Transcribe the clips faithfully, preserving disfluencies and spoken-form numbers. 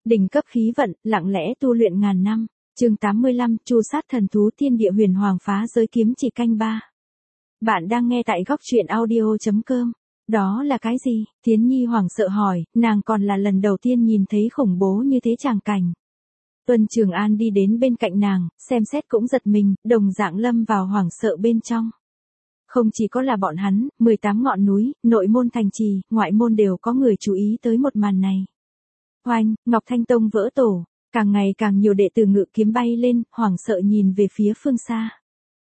Đỉnh cấp khí vận, lặng lẽ tu luyện ngàn năm. Chương tám mươi lăm, Chu sát thần thú thiên địa huyền hoàng phá giới kiếm chỉ canh ba. Bạn đang nghe tại góc truyện audio chấm com. Đó là cái gì? Thiến Nhi hoảng sợ hỏi, nàng còn là lần đầu tiên nhìn thấy khủng bố như thế tràng cảnh. Tuân Trường An đi đến bên cạnh nàng, xem xét cũng giật mình, đồng dạng lâm vào hoảng sợ bên trong. Không chỉ có là bọn hắn, mười tám ngọn núi, nội môn thành trì, ngoại môn đều có người chú ý tới một màn này. Oanh, Ngọc Thanh Tông vỡ tổ, càng ngày càng nhiều đệ tử ngự kiếm bay lên, hoảng sợ nhìn về phía phương xa.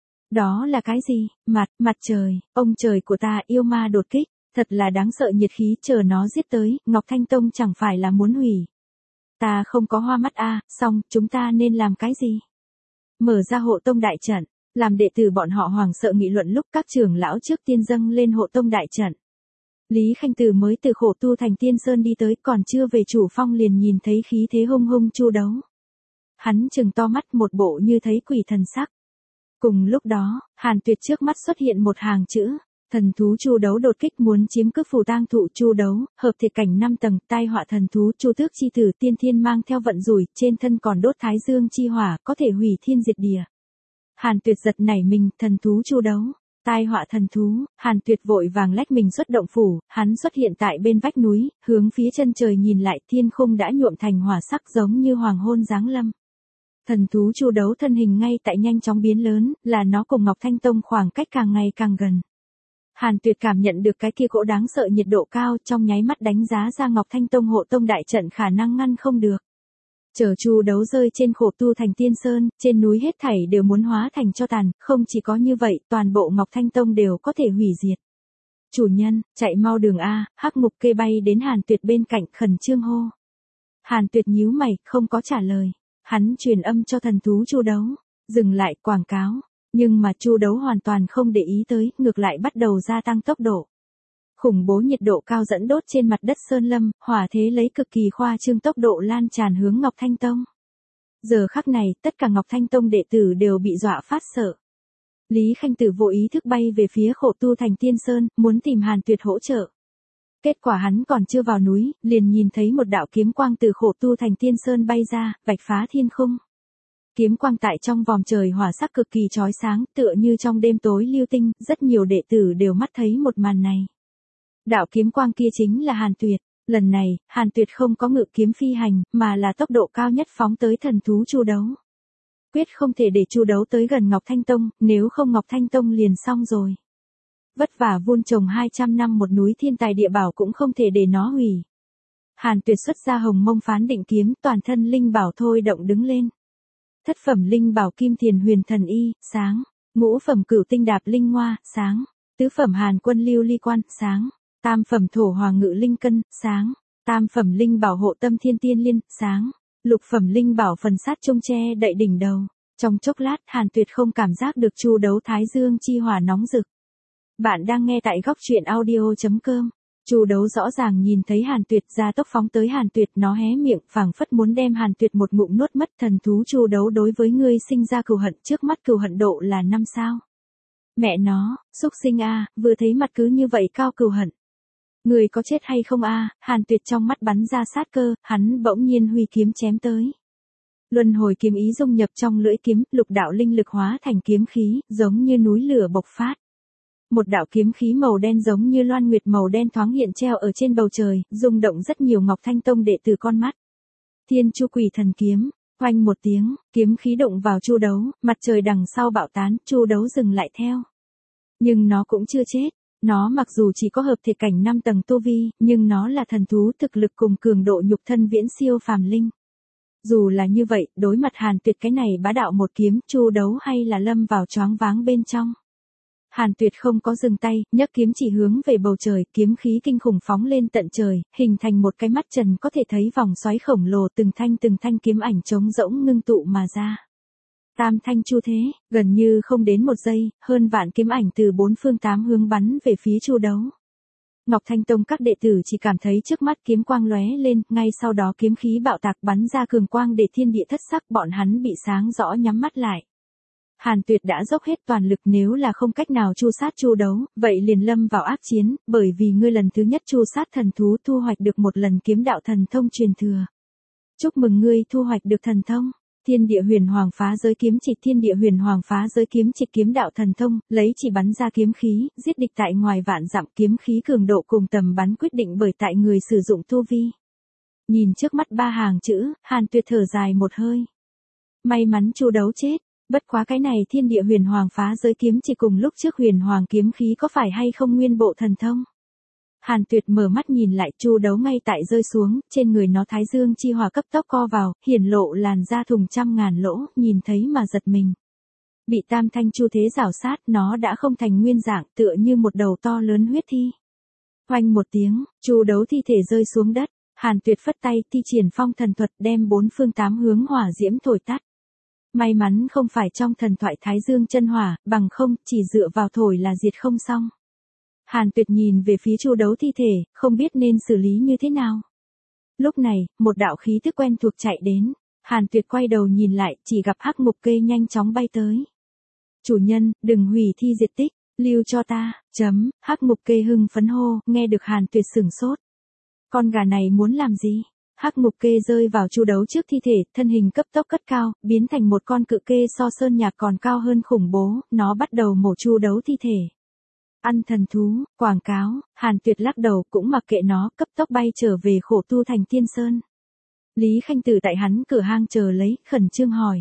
Đó là cái gì? Mặt, mặt trời, ông trời của ta, yêu ma đột kích, thật là đáng sợ, nhiệt khí chờ nó giết tới, Ngọc Thanh Tông chẳng phải là muốn hủy. Ta không có hoa mắt a, à, xong, chúng ta nên làm cái gì? Mở ra hộ tông đại trận, làm đệ tử bọn họ hoảng sợ nghị luận lúc các trưởng lão trước tiên dâng lên hộ tông đại trận. Lý Khanh Từ mới từ khổ tu thành Tiên Sơn đi tới, còn chưa về chủ phong liền nhìn thấy khí thế hung hung Chu Đấu. Hắn trừng to mắt, một bộ như thấy quỷ thần sắc. Cùng lúc đó, Hàn Tuyệt trước mắt xuất hiện một hàng chữ, thần thú Chu Đấu đột kích muốn chiếm cướp phù tang thụ Chu Đấu, hợp thể cảnh năm tầng, tai họa thần thú Chu Tước chi tử tiên thiên mang theo vận rủi, trên thân còn đốt thái dương chi hỏa, có thể hủy thiên diệt địa. Hàn Tuyệt giật nảy mình, thần thú Chu Đấu. Tai họa thần thú, Hàn Tuyệt vội vàng lách mình xuất động phủ, hắn xuất hiện tại bên vách núi, hướng phía chân trời nhìn lại, thiên khung đã nhuộm thành hỏa sắc giống như hoàng hôn giáng lâm. Thần thú Chu Đấu thân hình ngay tại nhanh chóng biến lớn, là nó cùng Ngọc Thanh Tông khoảng cách càng ngày càng gần. Hàn Tuyệt cảm nhận được cái kia cỗ đáng sợ nhiệt độ cao, trong nháy mắt đánh giá ra Ngọc Thanh Tông hộ tông đại trận khả năng ngăn không được. Chờ Chu Đấu rơi trên khổ tu thành Tiên Sơn, trên núi hết thảy đều muốn hóa thành tro tàn, không chỉ có như vậy, toàn bộ Ngọc Thanh Tông đều có thể hủy diệt. Chủ nhân, chạy mau đường A, Hắc Ngục Kê bay đến Hàn Tuyệt bên cạnh khẩn trương hô. Hàn Tuyệt nhíu mày, không có trả lời. Hắn truyền âm cho thần thú Chu Đấu, dừng lại quảng cáo, nhưng mà Chu Đấu hoàn toàn không để ý tới, ngược lại bắt đầu gia tăng tốc độ. Khủng bố nhiệt độ cao dẫn đốt trên mặt đất sơn lâm, hỏa thế lấy cực kỳ khoa trương tốc độ lan tràn hướng Ngọc Thanh Tông. Giờ khắc này, tất cả Ngọc Thanh Tông đệ tử đều bị dọa phát sợ. Lý Khanh Tử vô ý thức bay về phía khổ tu thành Tiên Sơn, muốn tìm Hàn Tuyệt hỗ trợ. Kết quả hắn còn chưa vào núi, liền nhìn thấy một đạo kiếm quang từ khổ tu thành Tiên Sơn bay ra, vạch phá thiên khung. Kiếm quang tại trong vòm trời hỏa sắc cực kỳ chói sáng, tựa như trong đêm tối lưu tinh, rất nhiều đệ tử đều mắt thấy một màn này. Đạo kiếm quang kia chính là Hàn Tuyệt, lần này, Hàn Tuyệt không có ngự kiếm phi hành, mà là tốc độ cao nhất phóng tới thần thú Chu Đấu. Quyết không thể để Chu Đấu tới gần Ngọc Thanh Tông, nếu không Ngọc Thanh Tông liền xong rồi. Vất vả vun trồng hai trăm năm một núi thiên tài địa bảo cũng không thể để nó hủy. Hàn Tuyệt xuất ra hồng mông phán định kiếm, toàn thân linh bảo thôi động đứng lên. Thất phẩm linh bảo kim thiền huyền thần y, sáng. Ngũ phẩm cửu tinh đạp linh hoa, sáng. Tứ phẩm hàn quân lưu ly quan, sáng. Tam phẩm thổ hoàng ngự linh cân, sáng. Tam phẩm linh bảo hộ tâm thiên tiên liên, sáng. Lục phẩm linh bảo phần sát trung che đậy đỉnh đầu. Trong chốc lát, Hàn Tuyệt không cảm giác được Chu Đấu thái dương chi hỏa nóng rực. Bạn đang nghe tại góc truyện audio chấm com. Chu Đấu rõ ràng nhìn thấy Hàn Tuyệt ra tốc phóng tới Hàn Tuyệt, nó hé miệng, phảng phất muốn đem Hàn Tuyệt một ngụm nuốt mất. Thần thú Chu Đấu đối với ngươi sinh ra cừu hận, trước mắt cừu hận độ là năm sao. Mẹ nó, xúc sinh a, vừa thấy mặt cứ như vậy cao cừu hận. Người có chết hay không a? Hàn Tuyệt trong mắt bắn ra sát cơ, hắn bỗng nhiên huy kiếm chém tới. Luân hồi kiếm ý dung nhập trong lưỡi kiếm, lục đạo linh lực hóa thành kiếm khí, giống như núi lửa bộc phát. Một đạo kiếm khí màu đen giống như loan nguyệt màu đen thoáng hiện treo ở trên bầu trời, rung động rất nhiều Ngọc Thanh Tông đệ tử con mắt. Thiên Chu Quỷ Thần Kiếm, oanh một tiếng, kiếm khí động vào Chu Đấu, mặt trời đằng sau bạo tán, Chu Đấu dừng lại theo. Nhưng nó cũng chưa chết. Nó mặc dù chỉ có hợp thể cảnh năm tầng tu vi, nhưng nó là thần thú thực lực cùng cường độ nhục thân viễn siêu phàm linh. Dù là như vậy, đối mặt Hàn Tuyệt cái này bá đạo một kiếm, Chu Đấu hay là lâm vào choáng váng bên trong. Hàn Tuyệt không có dừng tay, nhấc kiếm chỉ hướng về bầu trời, kiếm khí kinh khủng phóng lên tận trời, hình thành một cái mắt trần có thể thấy vòng xoáy khổng lồ, từng thanh từng thanh kiếm ảnh trống rỗng ngưng tụ mà ra. Tam thanh chu thế, gần như không đến một giây, hơn vạn kiếm ảnh từ bốn phương tám hướng bắn về phía Chu Đấu. Ngọc Thanh Tông các đệ tử chỉ cảm thấy trước mắt kiếm quang lóe lên, ngay sau đó kiếm khí bạo tạc bắn ra cường quang để thiên địa thất sắc, bọn hắn bị sáng rõ nhắm mắt lại. Hàn Tuyệt đã dốc hết toàn lực, nếu là không cách nào chu sát Chu Đấu, vậy liền lâm vào ác chiến, bởi vì ngươi lần thứ nhất chu sát thần thú thu hoạch được một lần kiếm đạo thần thông truyền thừa. Chúc mừng ngươi thu hoạch được thần thông. Thiên địa huyền hoàng phá giới kiếm chỉ. Thiên địa huyền hoàng phá giới kiếm chỉ kiếm đạo thần thông, lấy chỉ bắn ra kiếm khí, giết địch tại ngoài vạn dặm. Kiếm khí cường độ cùng tầm bắn quyết định bởi tại người sử dụng tu vi. Nhìn trước mắt ba hàng chữ, Hàn Tuyệt thở dài một hơi. May mắn Chu Đấu chết, bất quá cái này thiên địa huyền hoàng phá giới kiếm chỉ cùng lúc trước huyền hoàng kiếm khí có phải hay không nguyên bộ thần thông. Hàn Tuyệt mở mắt nhìn lại, Chu Đấu ngay tại rơi xuống, trên người nó thái dương chi hỏa cấp tốc co vào, hiển lộ làn da thùng trăm ngàn lỗ, nhìn thấy mà giật mình. Bị tam thanh chu thế rào sát, nó đã không thành nguyên dạng, tựa như một đầu to lớn huyết thi. Oanh một tiếng, Chu Đấu thi thể rơi xuống đất, Hàn Tuyệt phất tay thi triển phong thần thuật đem bốn phương tám hướng hỏa diễm thổi tắt. May mắn không phải trong thần thoại thái dương chân hỏa, bằng không, chỉ dựa vào thổi là diệt không xong. Hàn Tuyệt nhìn về phía Chu Đấu thi thể, không biết nên xử lý như thế nào. Lúc này, một đạo khí tức quen thuộc chạy đến, Hàn Tuyệt quay đầu nhìn lại, chỉ gặp Hắc Mục Kê nhanh chóng bay tới. Chủ nhân, đừng hủy thi diệt tích, lưu cho ta, chấm, Hắc Mục Kê hưng phấn hô, nghe được Hàn Tuyệt sửng sốt. Con gà này muốn làm gì? Hắc Mục Kê rơi vào Chu Đấu trước thi thể, thân hình cấp tốc cất cao, biến thành một con cự kê so sơn nhạc còn cao hơn khủng bố, nó bắt đầu mổ Chu Đấu thi thể. Ăn thần thú, quảng cáo, Hàn Tuyệt lắc đầu cũng mặc kệ nó, cấp tốc bay trở về khổ tu thành Tiên Sơn. Lý Khanh Tử tại hắn cửa hang chờ lấy, khẩn trương hỏi.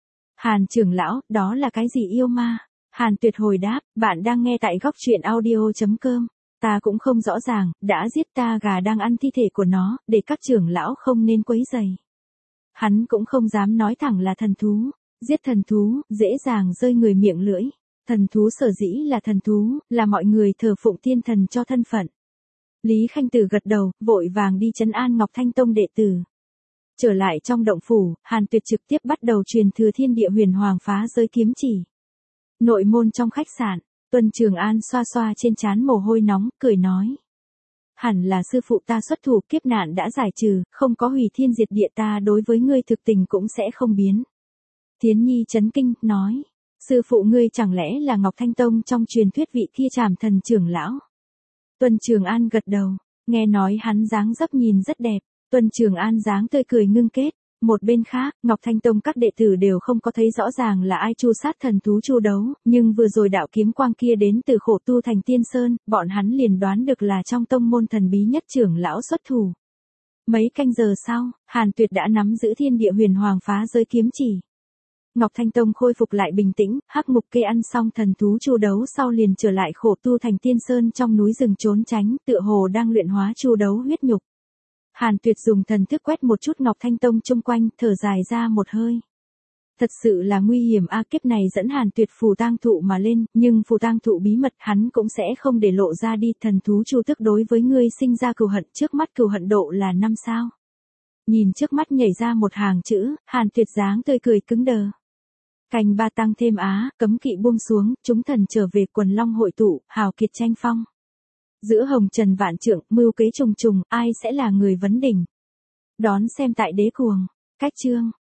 Hàn trưởng lão, đó là cái gì yêu ma? Hàn Tuyệt hồi đáp, bạn đang nghe tại góc truyện audio chấm com. Ta cũng không rõ ràng, đã giết ta gà đang ăn thi thể của nó, để các trưởng lão không nên quấy rầy. Hắn cũng không dám nói thẳng là thần thú, giết thần thú, dễ dàng rơi người miệng lưỡi. Thần thú sở dĩ là thần thú, là mọi người thờ phụng tiên thần cho thân phận. Lý Khanh Tử gật đầu, vội vàng đi trấn an Ngọc Thanh Tông đệ tử. Trở lại trong động phủ, Hàn Tuyệt trực tiếp bắt đầu truyền thừa thiên địa huyền hoàng phá giới kiếm chỉ. Nội môn trong khách sạn, Tuân Trường An xoa xoa trên trán mồ hôi nóng, cười nói. Hẳn là sư phụ ta xuất thủ, kiếp nạn đã giải trừ, không có hủy thiên diệt địa, ta đối với ngươi thực tình cũng sẽ không biến. Thiến Nhi chấn kinh, nói. Sư phụ ngươi chẳng lẽ là Ngọc Thanh Tông trong truyền thuyết vị kia Trảm Thần trưởng lão? Tuân Trường An gật đầu, nghe nói hắn dáng dấp nhìn rất đẹp, Tuân Trường An dáng tươi cười ngưng kết. Một bên khác, Ngọc Thanh Tông các đệ tử đều không có thấy rõ ràng là ai chu sát thần thú Chu Đấu, nhưng vừa rồi đạo kiếm quang kia đến từ khổ tu thành Tiên Sơn, bọn hắn liền đoán được là trong tông môn thần bí nhất trưởng lão xuất thủ. Mấy canh giờ sau, Hàn Tuyệt đã nắm giữ thiên địa huyền hoàng phá giới kiếm chỉ. Ngọc Thanh Tông khôi phục lại bình tĩnh, Hắc Mục Kê ăn xong thần thú Chu Đấu sau liền trở lại khổ tu thành Tiên Sơn trong núi rừng trốn tránh, tựa hồ đang luyện hóa Chu Đấu huyết nhục. Hàn Tuyệt dùng thần thức quét một chút Ngọc Thanh Tông chung quanh, thở dài ra một hơi. Thật sự là nguy hiểm a, kiếp này dẫn Hàn Tuyệt phù tang thụ mà lên, nhưng phù tang thụ bí mật hắn cũng sẽ không để lộ ra đi. Thần thú Chu Tức đối với ngươi sinh ra cừu hận, trước mắt cừu hận độ là năm sao. Nhìn trước mắt nhảy ra một hàng chữ, Hàn Tuyệt dáng tươi cười cứng đờ. Cành ba tăng thêm á, cấm kỵ buông xuống, chúng thần trở về, quần long hội tụ, hào kiệt tranh phong. Giữa hồng trần vạn trượng, mưu kế trùng trùng, ai sẽ là người vấn đỉnh? Đón xem tại Đế Cuồng. Cách chương